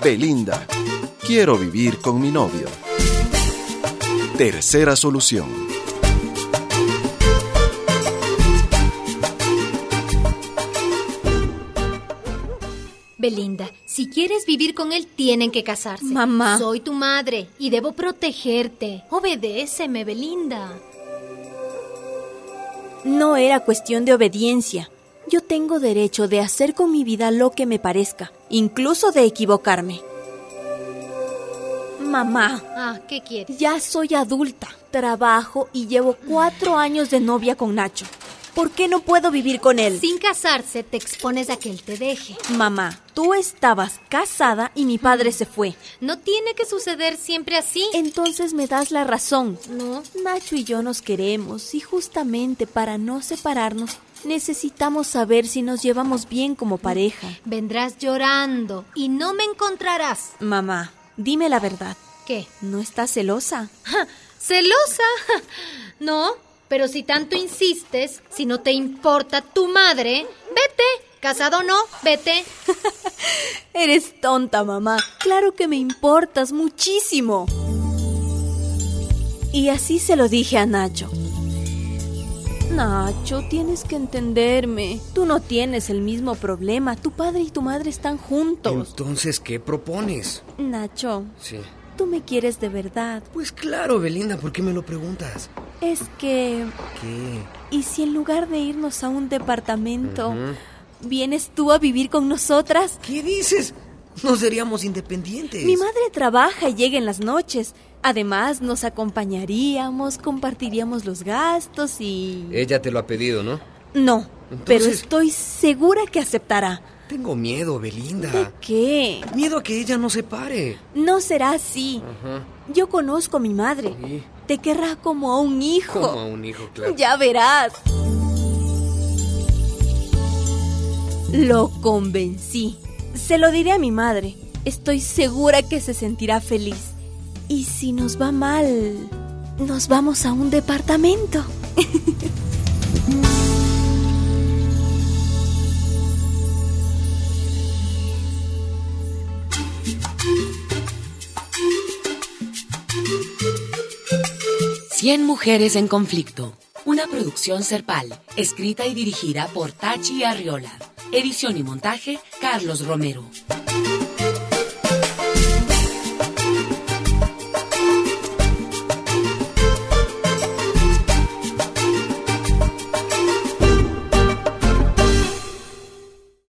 Belinda, quiero vivir con mi novio. Tercera solución. Belinda, si quieres vivir con él, tienen que casarse. Mamá. Soy tu madre y debo protegerte. Obedéceme, Belinda. No era cuestión de obediencia. Yo tengo derecho de hacer con mi vida lo que me parezca, incluso de equivocarme. Mamá. ¿Qué quieres? Ya soy adulta, trabajo y llevo 4 años de novia con Nacho. ¿Por qué no puedo vivir con él? Sin casarse, te expones a que él te deje. Mamá, tú estabas casada y mi padre se fue. No tiene que suceder siempre así. Entonces me das la razón. No. Nacho y yo nos queremos y justamente para no separarnos necesitamos saber si nos llevamos bien como pareja. Vendrás llorando y no me encontrarás. Mamá, dime la verdad. ¿Qué? ¿No estás celosa? ¿Celosa? No, pero si tanto insistes, si no te importa tu madre, vete. Casado o no, vete. Eres tonta, mamá. Claro que me importas muchísimo. Y así se lo dije a Nacho. Nacho, tienes que entenderme. Tú no tienes el mismo problema. Tu padre y tu madre están juntos. Entonces, ¿qué propones? Nacho. Sí. ¿Tú me quieres de verdad? Pues claro, Belinda, ¿por qué me lo preguntas? Es que... ¿Qué? ¿Y si en lugar de irnos a un departamento, vienes tú a vivir con nosotras? ¿Qué dices? No seríamos independientes. Mi madre trabaja y llega en las noches. Además, nos acompañaríamos, compartiríamos los gastos y... Ella te lo ha pedido, ¿no? No, Entonces... pero estoy segura que aceptará. Tengo miedo, Belinda. ¿De qué? Miedo a que ella no se pare. No será así. Yo conozco a mi madre. ¿Sí? Te querrá como a un hijo. Como a un hijo, claro. Ya verás. Lo convencí. Se lo diré a mi madre. Estoy segura que se sentirá feliz. Y si nos va mal, nos vamos a un departamento. Cien mujeres en conflicto. Una producción Serpal, escrita y dirigida por Tachi Arriola. Edición y montaje, Carlos Romero.